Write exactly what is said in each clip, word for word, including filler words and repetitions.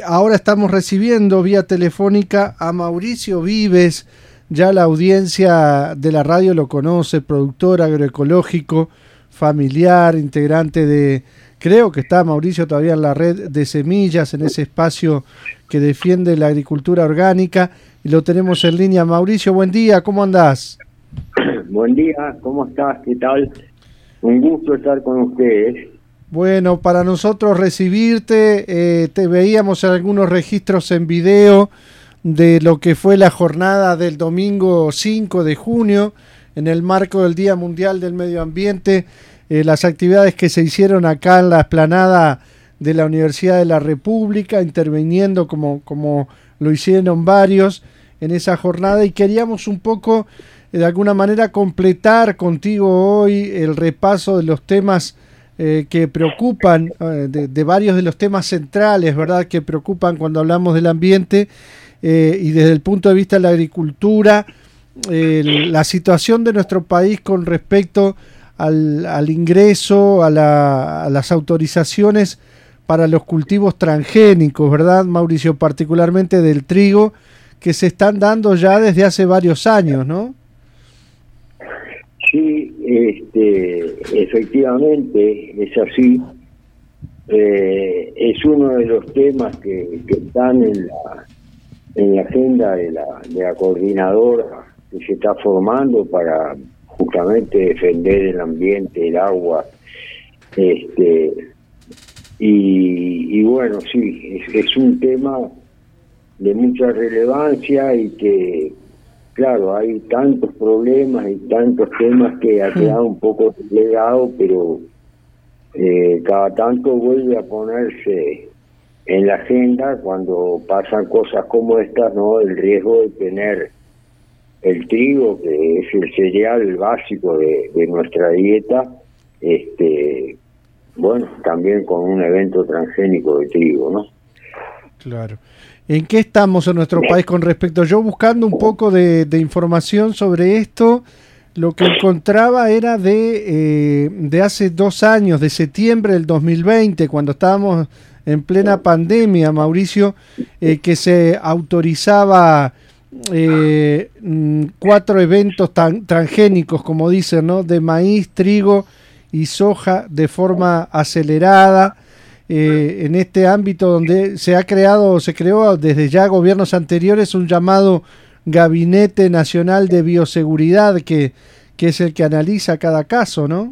ahora estamos recibiendo vía telefónica a Mauricio Vives. Ya la audiencia de la radio lo conoce, productor agroecológico, familiar, integrante de, creo que está Mauricio todavía en la red de semillas, en ese espacio que defiende la agricultura orgánica, y lo tenemos en línea. Mauricio, buen día, ¿cómo andás? Buen día, ¿cómo estás? ¿Qué tal? Un gusto estar con ustedes. Bueno, para nosotros recibirte, eh, te veíamos en algunos registros en video de lo que fue la jornada del domingo cinco de junio, en el marco del Día Mundial del Medio Ambiente, eh, las actividades que se hicieron acá en la explanada de la Universidad de la República, interviniendo como, como lo hicieron varios en esa jornada, y queríamos un poco, eh, de alguna manera, completar contigo hoy el repaso de los temas Eh, que preocupan, eh, de, de varios de los temas centrales, ¿verdad?, que preocupan cuando hablamos del ambiente, eh, y desde el punto de vista de la agricultura, eh, la situación de nuestro país con respecto al, al ingreso, a, la, a las autorizaciones para los cultivos transgénicos, ¿verdad, Mauricio?, particularmente del trigo, que se están dando ya desde hace varios años, ¿no? Sí, este, efectivamente es así. Eh, es uno de los temas que, que están en la, en la agenda de la, de la coordinadora que se está formando para justamente defender el ambiente, el agua. Este, y, y bueno, sí, es, es un tema de mucha relevancia y que, claro, hay tantos problemas y tantos temas que ha quedado un poco relegado, pero eh, cada tanto vuelve a ponerse en la agenda cuando pasan cosas como estas, ¿no? El riesgo de tener el trigo, que es el cereal básico de, de nuestra dieta, este, bueno, también con un evento transgénico de trigo, ¿no? Claro. ¿En qué estamos en nuestro país con respecto? Yo buscando un poco de, de información sobre esto, lo que encontraba era de, eh, de hace dos años, de septiembre del dos mil veinte, cuando estábamos en plena pandemia, Mauricio, eh, que se autorizaba eh, cuatro eventos tan, transgénicos, como dicen, ¿no?, de maíz, trigo y soja de forma acelerada. Eh, en este ámbito donde se ha creado, se creó desde ya gobiernos anteriores un llamado Gabinete Nacional de Bioseguridad, que, que es el que analiza cada caso, ¿no?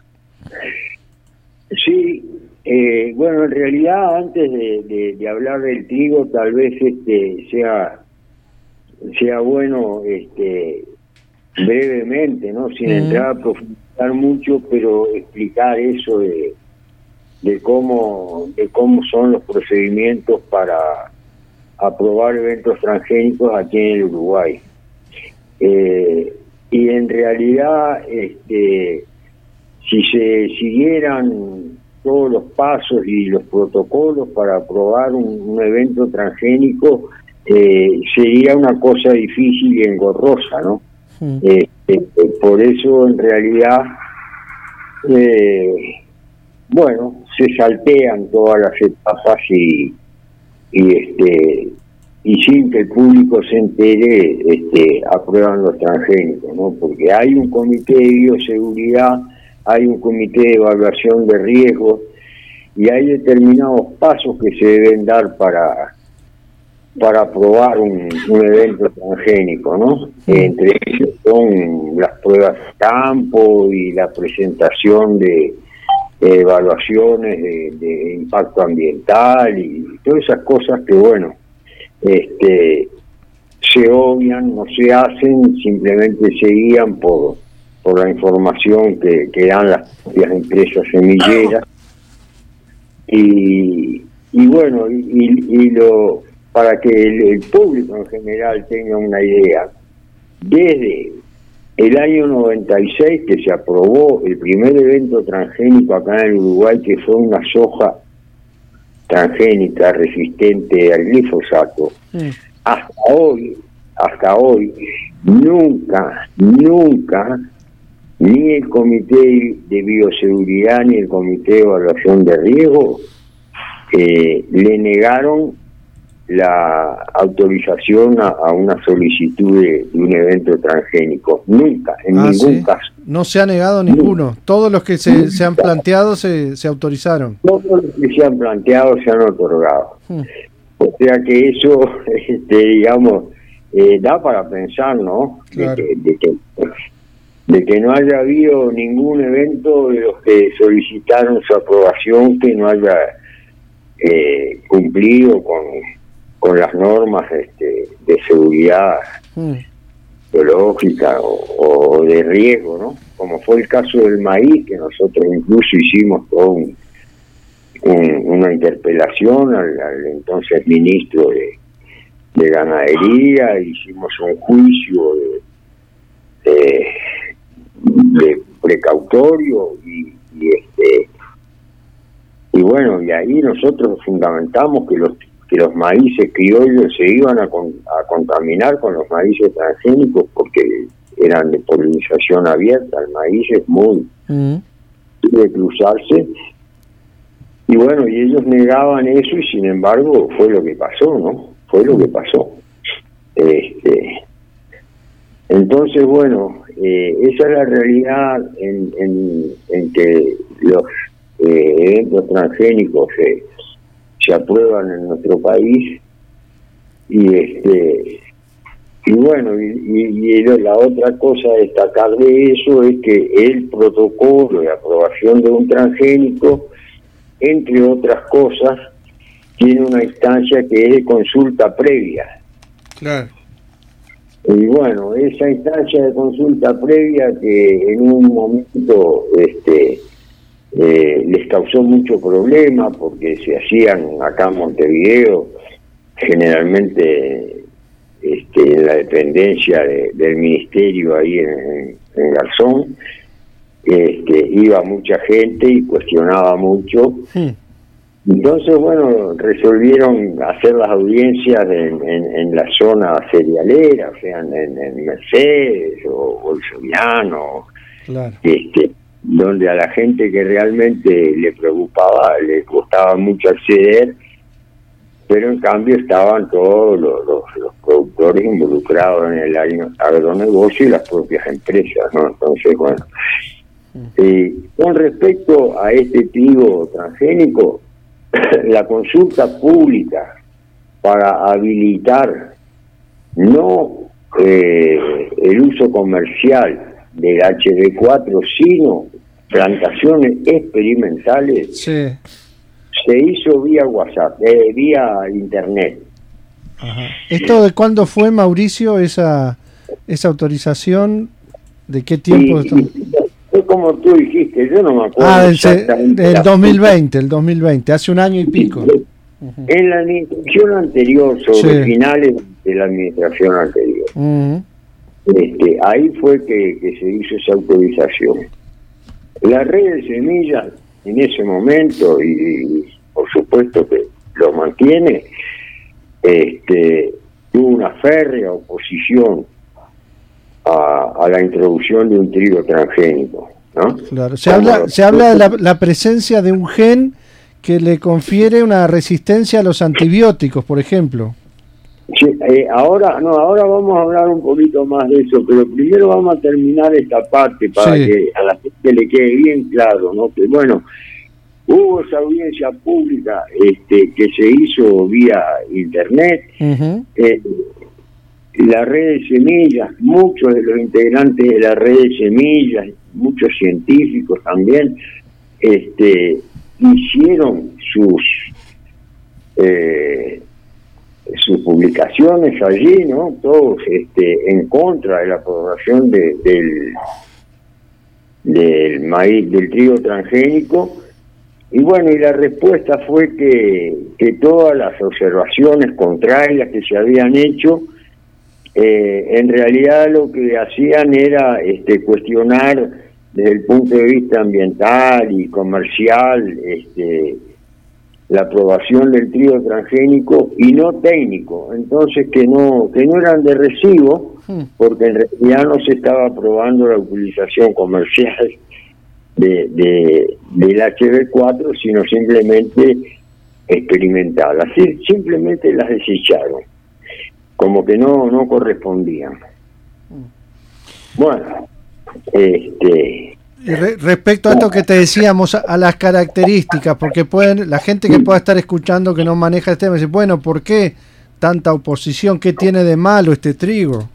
Sí, eh, bueno, en realidad antes de, de, de hablar del trigo, tal vez este sea sea bueno este brevemente, ¿no?, sin uh-huh. entrar a profundizar mucho, pero explicar eso de de cómo de cómo son los procedimientos para aprobar eventos transgénicos aquí en el Uruguay. Eh, y en realidad, este, si se siguieran todos los pasos y los protocolos para aprobar un, un evento transgénico, eh, sería una cosa difícil y engorrosa, ¿no? Sí. Eh, eh, por eso, en realidad, eh, bueno, se saltean todas las etapas y y este y sin que el público se entere, este aprueban los transgénicos, ¿no? Porque hay un comité de bioseguridad, hay un comité de evaluación de riesgos y hay determinados pasos que se deben dar para para aprobar un, un evento transgénico, ¿no? Entre ellos son las pruebas de campo y la presentación de Eh, evaluaciones de, de impacto ambiental y todas esas cosas que, bueno, este se obvian, no se hacen, simplemente se guían por por la información que, que dan las propias empresas semilleras. Y, y bueno, y, y lo para que el, el público en general tenga una idea, desde el año noventa y seis que se aprobó el primer evento transgénico acá en el Uruguay, que fue una soja transgénica resistente al glifosato, sí. hasta hoy, hasta hoy, nunca, nunca, ni el Comité de Bioseguridad ni el Comité de Evaluación de Riesgo eh, le negaron la autorización a, a una solicitud de, de un evento transgénico. Nunca, en ah, ningún ¿sí? caso. No se ha negado ninguno. Nunca. Todos los que se, se han planteado se, se autorizaron. Todos los que se han planteado se han otorgado. Hmm. O sea que eso, este, digamos, eh, da para pensar, ¿no? Claro. De, que, de, que, de que no haya habido ningún evento de los que solicitaron su aprobación que no haya eh, cumplido con, con las normas este, de seguridad hmm. biológica o, o de riesgo, ¿no? Como fue el caso del maíz, que nosotros incluso hicimos todo un, un, una interpelación al, al entonces ministro de, de Ganadería, hicimos un juicio de, de, de precautorio y, y este y bueno, y ahí nosotros fundamentamos que los que los maíces criollos se iban a, con, a contaminar con los maíces transgénicos porque eran de polinización abierta, el maíz es muy mm. de cruzarse, y bueno, y ellos negaban eso y sin embargo fue lo que pasó, ¿no? Fue lo que pasó. Este, entonces, bueno, eh, esa es la realidad en, en, en que los eh, eventos transgénicos se, se aprueban en nuestro país y este y bueno y, y, y la otra cosa a destacar de eso es que el protocolo de aprobación de un transgénico, entre otras cosas, tiene una instancia que es de consulta previa. Claro. Y bueno, esa instancia de consulta previa que en un momento este eh, les causó mucho problema porque se hacían acá en Montevideo, generalmente este, en la dependencia de, del ministerio ahí en, en Garzón, este, iba mucha gente y cuestionaba mucho. Sí. Entonces, bueno, resolvieron hacer las audiencias en, en, en la zona cerealera, o sea, en, en Mercedes o Bolsoniano, claro. este, donde a la gente que realmente le preocupaba, le costaba mucho acceder, pero en cambio estaban todos los, los, los productores involucrados en el agronegocio y las propias empresas, ¿no? Entonces, bueno, eh, con respecto a este trigo transgénico, la consulta pública para habilitar no eh, el uso comercial del H B cuatro, sino plantaciones experimentales, sí. se hizo vía WhatsApp, eh, vía internet. Ajá. ¿Esto de cuándo fue, Mauricio, esa esa autorización? ¿De qué tiempo? Y, y, fue como tú dijiste, yo no me acuerdo. Ah, del, del dos mil veinte, el dos mil veinte, hace un año y pico. Uh-huh. En la administración anterior, sobre sí. finales de la administración anterior. Uh-huh. Este, ahí fue que, que se hizo esa autorización. La red de semillas en ese momento, y, y por supuesto que lo mantiene, este, tuvo una férrea oposición a, a la introducción de un trigo transgénico, ¿no? Claro, se Como habla, los... se habla de la, la presencia de un gen que le confiere una resistencia a los antibióticos, por ejemplo. Sí, eh, ahora no, ahora vamos a hablar un poquito más de eso, pero primero vamos a terminar esta parte para sí. que a la gente le quede bien claro, ¿no? Que bueno, hubo esa audiencia pública este, que se hizo vía internet. Uh-huh. eh, la red de semillas, muchos de los integrantes de la red de semillas, muchos científicos también, este, hicieron sus eh, sus publicaciones allí, ¿no? Todos este, en contra de la aprobación de, del del maíz, del trigo transgénico. Y bueno, y la respuesta fue que, que todas las observaciones contrarias que se habían hecho, eh, en realidad lo que hacían era este, cuestionar desde el punto de vista ambiental y comercial este, la aprobación del trigo transgénico y no técnico, entonces que no que no eran de recibo, porque en realidad no se estaba aprobando la utilización comercial de, de del H B cuatro, sino simplemente experimental, así simplemente las desecharon, como que no no correspondían. Bueno, este y re, respecto a esto que te decíamos, a, a las características, porque pueden la gente que pueda estar escuchando que no maneja este tema dice, bueno, ¿por qué tanta oposición? ¿Qué tiene de malo este trigo?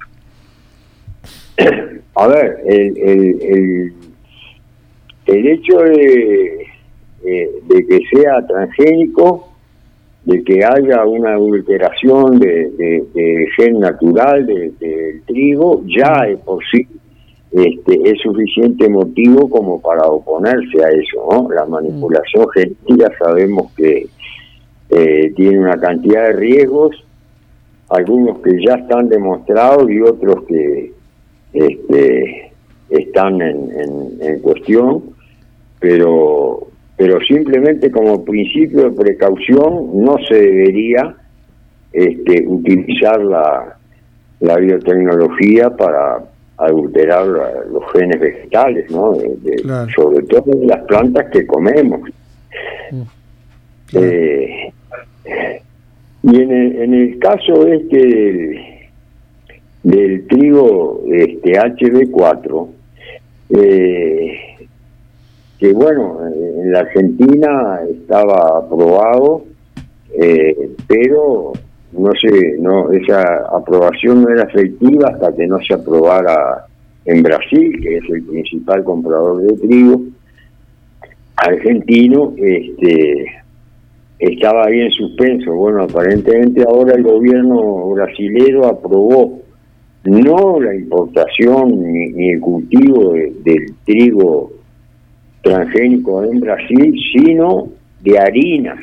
A ver, el el, el, el hecho de, de que sea transgénico, de que haya una adulteración de, de, de gen natural del de trigo, ya es por sí este, es suficiente motivo como para oponerse a eso, ¿no? La manipulación genética sabemos que eh, tiene una cantidad de riesgos, algunos que ya están demostrados y otros que este, están en, en, en cuestión, pero pero simplemente como principio de precaución no se debería este, utilizar la, la biotecnología para adulterar la, los genes vegetales, ¿no? De, de, claro. Sobre todo de las plantas que comemos. Mm. Claro. Eh, y en el, en el caso este del, del trigo este H B cuatro, eh, que bueno, en la Argentina estaba aprobado, eh, pero no sé, no, esa aprobación no era efectiva hasta que no se aprobara en Brasil, que es el principal comprador de trigo argentino. Este estaba ahí en suspenso. Bueno, aparentemente ahora el gobierno brasilero aprobó no la importación ni, ni el cultivo de, del trigo transgénico en Brasil, sino de harinas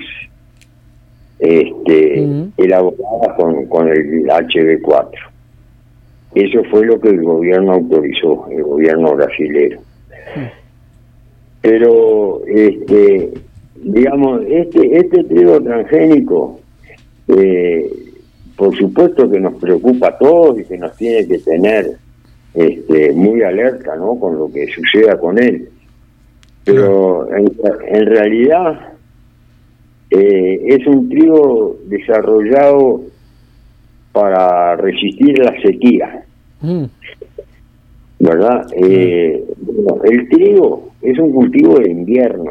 este uh-huh. elaboradas con, con el H B cuatro. Eso fue lo que el gobierno autorizó, el gobierno brasilero. Uh-huh. Pero este digamos, este este trigo transgénico eh, por supuesto que nos preocupa a todos y que nos tiene que tener este muy alerta, ¿no?, con lo que suceda con él. Pero en, en realidad eh, es un trigo desarrollado para resistir la sequía, mm. ¿verdad? Mm. Eh, bueno, el trigo es un cultivo de invierno,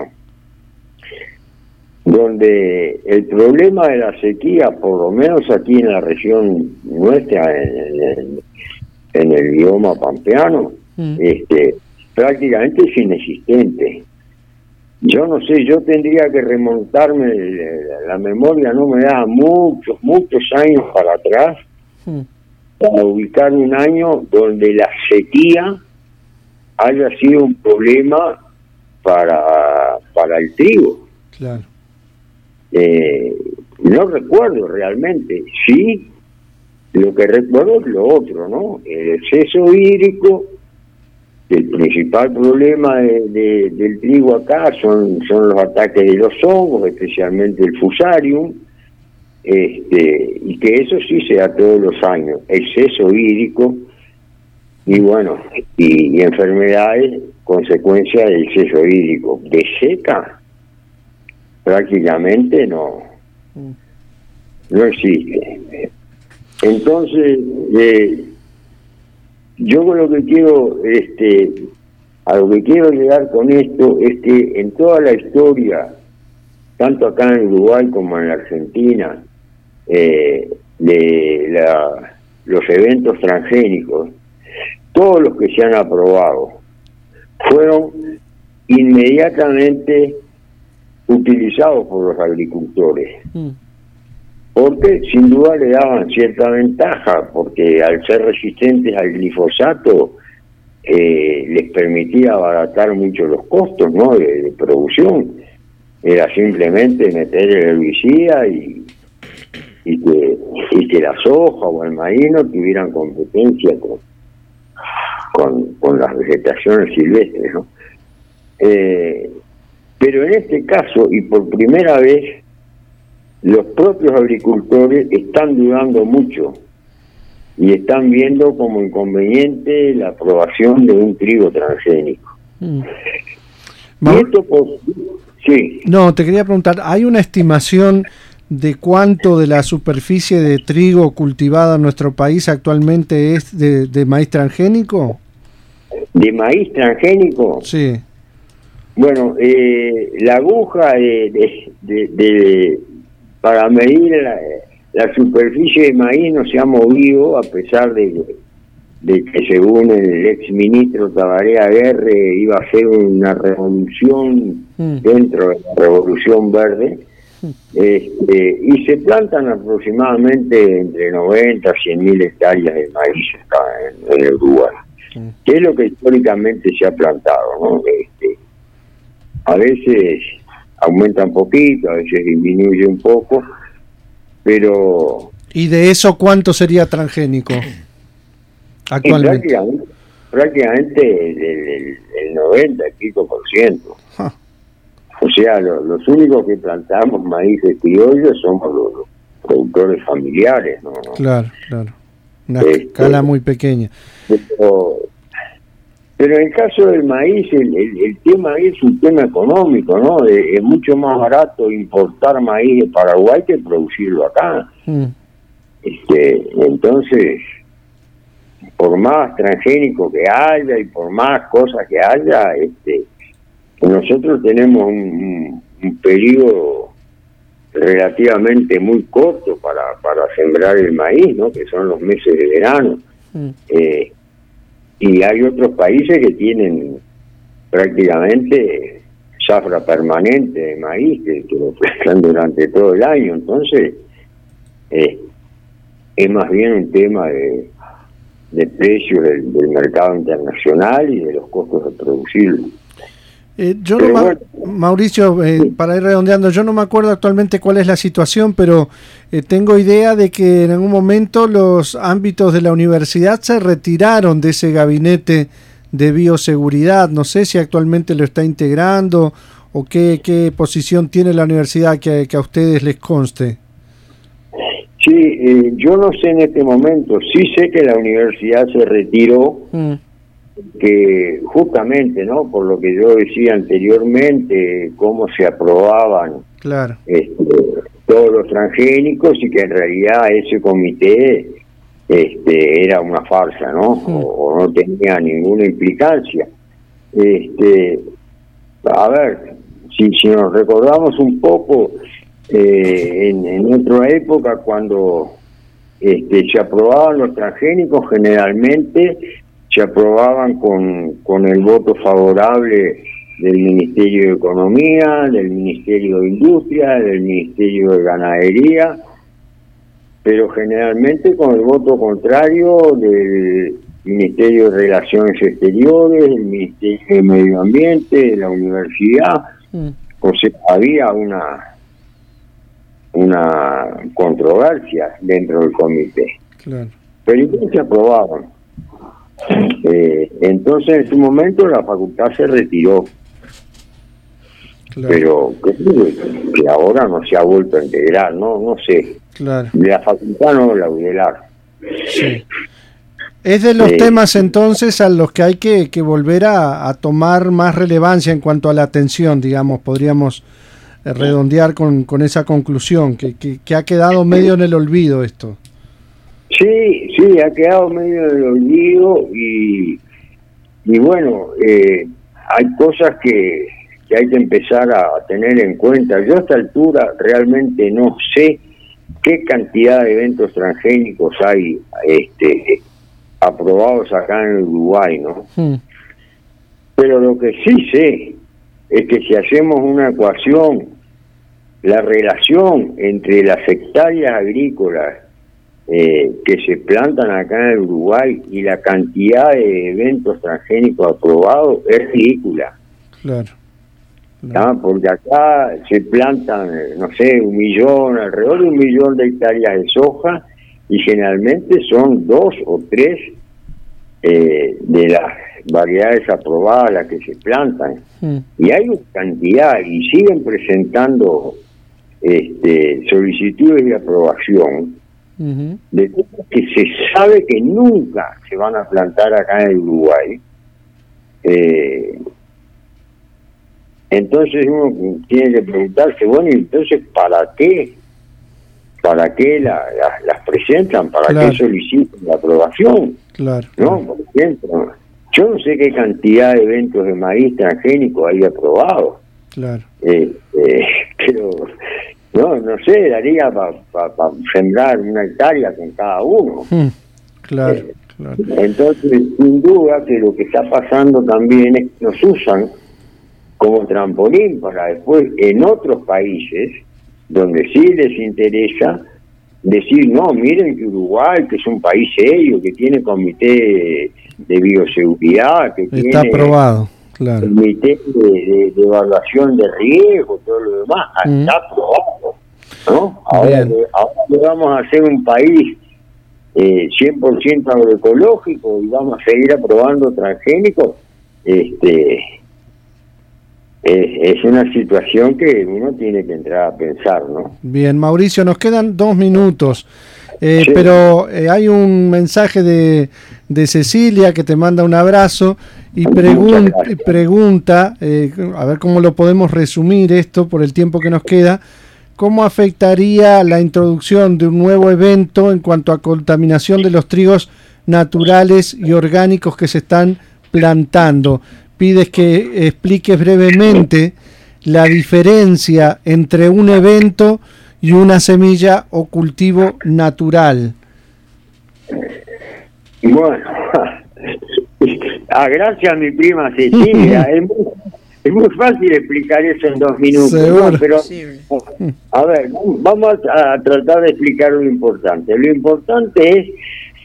donde el problema de la sequía, por lo menos aquí en la región nuestra, en, en, en el bioma pampeano, mm. este prácticamente es inexistente. Yo no sé, yo tendría que remontarme, la memoria no me da muchos, muchos años para atrás, mm. para ubicar un año donde la sequía haya sido un problema para, para el trigo. Claro. Eh, no recuerdo realmente, sí, lo que recuerdo es lo otro, ¿no? El exceso hídrico. El principal problema de, de, del trigo acá son, son los ataques de los hongos, especialmente el fusarium, este, y que eso sí se da todos los años, exceso hídrico, y bueno, y, y enfermedades, consecuencia del exceso hídrico. De seca, prácticamente no, no existe. Entonces, eh, yo con lo que quiero, este, a lo que quiero llegar con esto es que en toda la historia, tanto acá en Uruguay como en la Argentina, eh, de la, los eventos transgénicos, todos los que se han aprobado, fueron inmediatamente utilizados por los agricultores. Mm. Porque sin duda le daban cierta ventaja, porque al ser resistentes al glifosato eh, les permitía abaratar mucho los costos, ¿no?, de, de producción. Era simplemente meter el herbicida y, y, que, y que la soja o el maíz no tuvieran competencia con, con, con las vegetaciones silvestres, ¿no? Eh, pero en este caso, y por primera vez, los propios agricultores están dudando mucho y están viendo como inconveniente la aprobación de un trigo transgénico. Mm. Y esto por, Sí. No, te quería preguntar, ¿hay una estimación de cuánto de la superficie de trigo cultivada en nuestro país actualmente es de, de maíz transgénico? ¿De maíz transgénico? Sí. Bueno, eh, la aguja de, de, de, de, para medir la, la superficie de maíz no se ha movido, a pesar de, de que según el exministro Tabaré Aguerre iba a ser una revolución mm. dentro de la Revolución Verde, mm. este, y se plantan aproximadamente entre noventa a cien mil hectáreas de maíz acá en, en el Uruguay, mm. que es lo que históricamente se ha plantado, ¿no? Este, a veces aumenta un poquito, a veces disminuye un poco, pero... ¿Y de eso cuánto sería transgénico actualmente? Prácticamente, prácticamente el, el, el noventa y pico por ciento. Huh. O sea, lo, los únicos que plantamos maíz de criollo somos los, los productores familiares, ¿no? Claro, claro. Una este, escala muy pequeña. Pero, pero en el caso del maíz, el, el, el tema es un tema económico, ¿no? Es, es mucho más barato importar maíz de Paraguay que producirlo acá. Mm. Este, entonces, por más transgénico que haya y por más cosas que haya, este, nosotros tenemos un, un periodo relativamente muy corto para, para sembrar el maíz, ¿no? Que son los meses de verano. Mm. Eh, y hay otros países que tienen prácticamente zafra permanente de maíz que, que lo plantan durante todo el año. Entonces eh, es más bien un tema de, de precios del, del mercado internacional y de los costos de producirlo. Eh, yo no, bueno, Mauricio, eh, sí. para ir redondeando, yo no me acuerdo actualmente cuál es la situación, pero eh, tengo idea de que en algún momento los ámbitos de la universidad se retiraron de ese gabinete de bioseguridad. No sé si actualmente lo está integrando o qué, qué posición tiene la universidad que, que a ustedes les conste. Sí, eh, yo no sé en este momento, sí sé que la universidad se retiró, mm. que justamente, ¿no? Por lo que yo decía anteriormente, cómo se aprobaban claro. este, todos los transgénicos y que en realidad ese comité este, era una farsa, ¿no? Mm. O, o no tenía ninguna implicancia. Este, a ver, si, si nos recordamos un poco, eh, en, en otra época cuando este, se aprobaban los transgénicos, generalmente se aprobaban con, con el voto favorable del Ministerio de Economía, del Ministerio de Industria, del Ministerio de Ganadería, pero generalmente con el voto contrario del Ministerio de Relaciones Exteriores, del Ministerio de Medio Ambiente, de la Universidad. Mm. O sea, había una, una controversia dentro del comité. Claro. Pero igual se aprobaban. Eh, entonces en su momento la facultad se retiró, claro. Pero creo que ahora no se ha vuelto a integrar, no no sé, claro. La facultad no, la U D E L A R. Sí. Es de los eh, temas entonces a los que hay que, que volver a, a tomar más relevancia en cuanto a la atención, digamos, podríamos redondear con, con esa conclusión, que, que, que ha quedado medio en el olvido esto. Sí, sí, ha quedado medio en el olvido y, y bueno, eh, hay cosas que, que hay que empezar a tener en cuenta. Yo a esta altura realmente no sé qué cantidad de eventos transgénicos hay este, aprobados acá en Uruguay, ¿no? Hmm. Pero lo que sí sé es que si hacemos una ecuación, la relación entre las hectáreas agrícolas Eh, que se plantan acá en el Uruguay y la cantidad de eventos transgénicos aprobados es ridícula. Claro. claro. ¿Ah? Porque acá se plantan, no sé, un millón, alrededor de un millón de hectáreas de soja y generalmente son dos o tres eh, de las variedades aprobadas las que se plantan. Mm. Y hay una cantidad y siguen presentando este, solicitudes de aprobación Uh-huh. de cosas que se sabe que nunca se van a plantar acá en el Uruguay, eh, Entonces uno tiene que preguntarse, bueno, entonces ¿para qué? ¿Para qué la, la, las presentan? ¿Para claro. qué solicitan la aprobación? Claro. ¿No? Por ejemplo, yo no sé qué cantidad de eventos de maíz transgénico hay aprobado. Claro. Eh, eh, pero, no, no sé, daría para pa, pa sembrar una hectárea con cada uno. Mm, claro, eh, claro. Entonces, sin duda que lo que está pasando también es que nos usan como trampolín para después en otros países donde sí les interesa decir, no, miren que Uruguay, que es un país serio, que tiene comité de bioseguridad, que está tiene aprobado, claro, comité de, de, de evaluación de riesgo, todo lo demás, mm. está aprobado, ¿no? Ahora, le, ahora le vamos a hacer un país eh, cien por ciento agroecológico y vamos a seguir aprobando transgénicos. Este Es, es una situación que uno tiene que entrar a pensar, ¿no? Bien, Mauricio, nos quedan dos minutos, eh, sí. pero eh, hay un mensaje de, de Cecilia que te manda un abrazo y pregun pregunta, eh, a ver cómo lo podemos resumir esto por el tiempo que nos queda, ¿cómo afectaría la introducción de un nuevo evento en cuanto a contaminación de los trigos naturales y orgánicos que se están plantando? Pides que expliques brevemente la diferencia entre un evento y una semilla o cultivo natural. Bueno, ah, gracias a mi prima Cecilia. es, muy, es muy fácil explicar eso en dos minutos, ¿no? Pero a ver, vamos a, a tratar de explicar lo importante. Lo importante es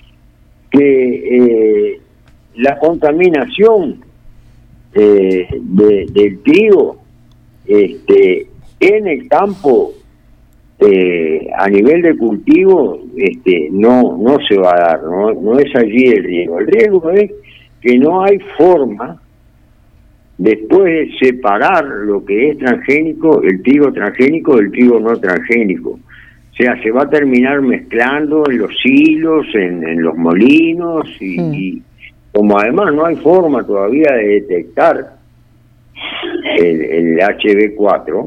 que eh, la contaminación Eh, de, del trigo este en el campo eh, a nivel de cultivo este no no se va a dar, no no es allí el riesgo. El riesgo es que no hay forma después de separar lo que es transgénico, el trigo transgénico del trigo no transgénico. O sea, se va a terminar mezclando en los silos, en, en los molinos y, mm. y como además no hay forma todavía de detectar el, el H B cuatro,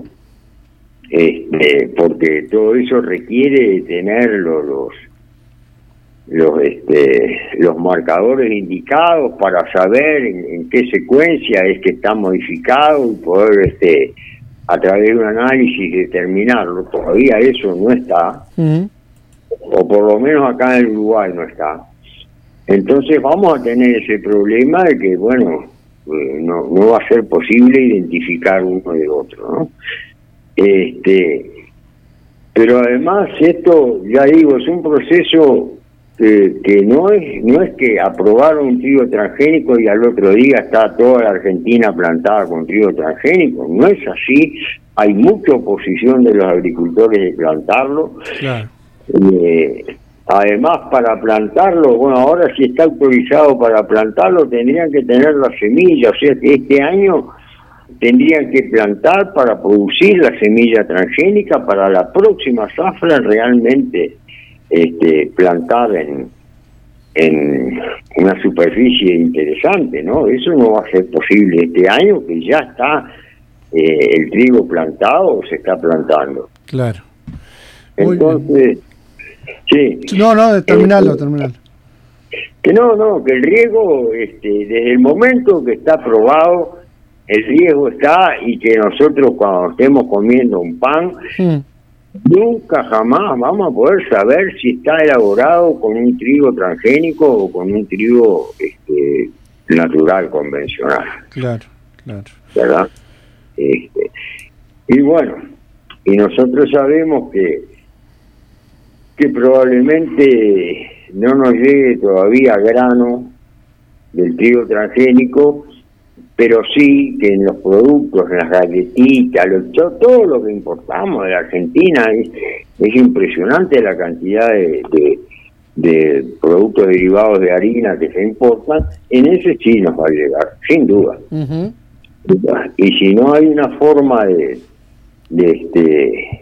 este, porque todo eso requiere de tener los los, los, este, los marcadores indicados para saber en, en qué secuencia es que está modificado y poder este, a través de un análisis determinarlo. Todavía eso no está, uh-huh. o por lo menos acá en Uruguay no está. Entonces vamos a tener ese problema de que, bueno, eh, no, no va a ser posible identificar uno de otro, ¿no? Este, pero además esto, ya digo, es un proceso que, que no es no es que aprobaron un trigo transgénico y al otro día está toda la Argentina plantada con trigo transgénico. No es así. Hay mucha oposición de los agricultores de plantarlo. Claro. Eh, Además, para plantarlo, bueno, ahora si está autorizado para plantarlo, tendrían que tener la semilla, o sea que este año tendrían que plantar para producir la semilla transgénica para la próxima zafra realmente este, plantar en, en una superficie interesante, ¿no? Eso no va a ser posible este año, que ya está eh, el trigo plantado o se está plantando. Claro. Entonces... Sí. No, no, terminalo, eh, terminalo. Que no, no, que el riesgo, este, desde el momento que está aprobado, el riesgo está y que nosotros cuando estemos comiendo un pan, mm. nunca jamás vamos a poder saber si está elaborado con un trigo transgénico o con un trigo este, natural, convencional. Claro, claro. ¿Verdad? Este, y bueno, y nosotros sabemos que que probablemente no nos llegue todavía grano del trigo transgénico, pero sí que en los productos, en las galletitas, lo, todo lo que importamos de la Argentina, es, es impresionante la cantidad de, de, de productos derivados de harina que se importan. En ese sí nos va a llegar, sin duda. Uh-huh. Y si no hay una forma de, de este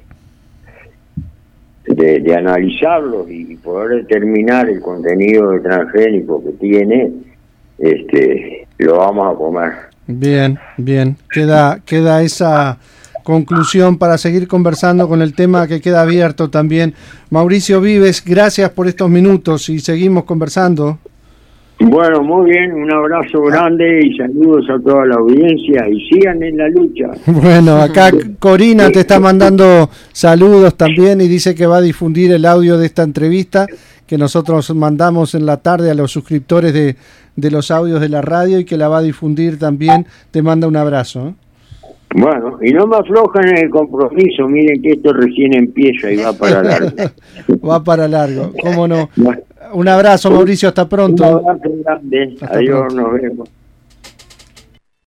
De, de analizarlos y poder determinar el contenido de transgénico que tiene, este, lo vamos a comer. Bien, bien. Queda, queda esa conclusión para seguir conversando con el tema que queda abierto también. Mauricio Vives, gracias por estos minutos y seguimos conversando. Bueno, muy bien, un abrazo grande y saludos a toda la audiencia y sigan en la lucha. Bueno, acá Corina te está mandando saludos también y dice que va a difundir el audio de esta entrevista que nosotros mandamos en la tarde a los suscriptores de, de los audios de la radio y que la va a difundir también. Te manda un abrazo, ¿eh? Bueno, y no me aflojan en el compromiso, miren que esto recién empieza y va para largo. Va para largo, cómo no. Un abrazo, Mauricio, hasta pronto. Un abrazo grande, hasta adiós, pronto. Nos vemos.